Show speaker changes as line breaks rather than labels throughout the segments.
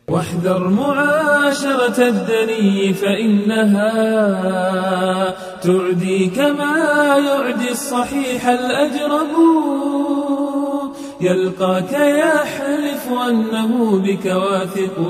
واحذر معاشرة الدني فإنها تعدي كما يعدي الصحيح الأجرب. يلقاك يحلف أنه بك واثق،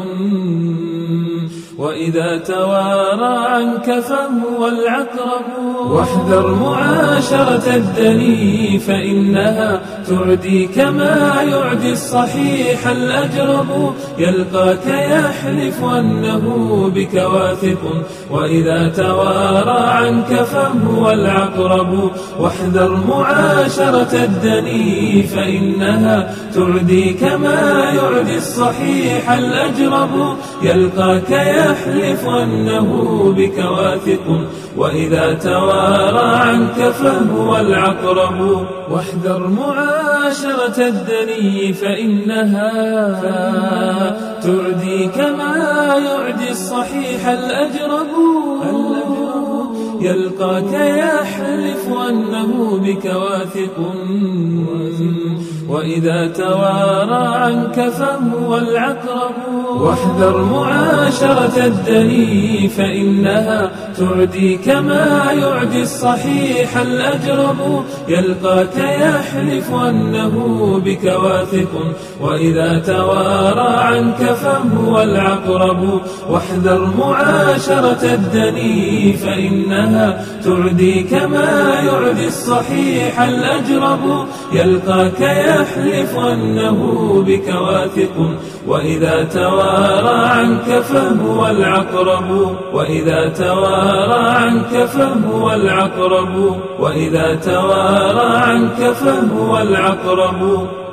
وإذا توارى عنك فهو العقرب. واحذر معاشرة الدني فإنها تعدي كما يعدي الصحيح الأجرب. يلقاك يحلف أنه بك واثق، وإذا توارى عنك فهو العقرب. واحذر معاشرة الدني فإنها تعدي كما يعدي الصحيح الأجرب. يلقاك يحلف أنه بك واثق، وإذا توارى عنك فهو العقرب. واحذر معاشرة الدني فإنها تعدي كما يعدي الصحيح الأجرب. يلقاك يحلف أنه بك واثق، وإذا توارى عنك فهو العقرب. واحذر معاشرة الدني فإنها تعدي كما يعدي الصحيح الأجرب. يلقاك يحلف أنه بك واثق، وإذا توارى عنك فهو العقرب. واحذر معاشرة الدني فإنها تعدي كما يعدي الصحيح الأجرب. يلقاك يحلف أنه بك واثق، وإذا توارى عنك فهو العقرب. وإذا توارى عنك فهو العقرب. وإذا توارى عنك فهو العقرب.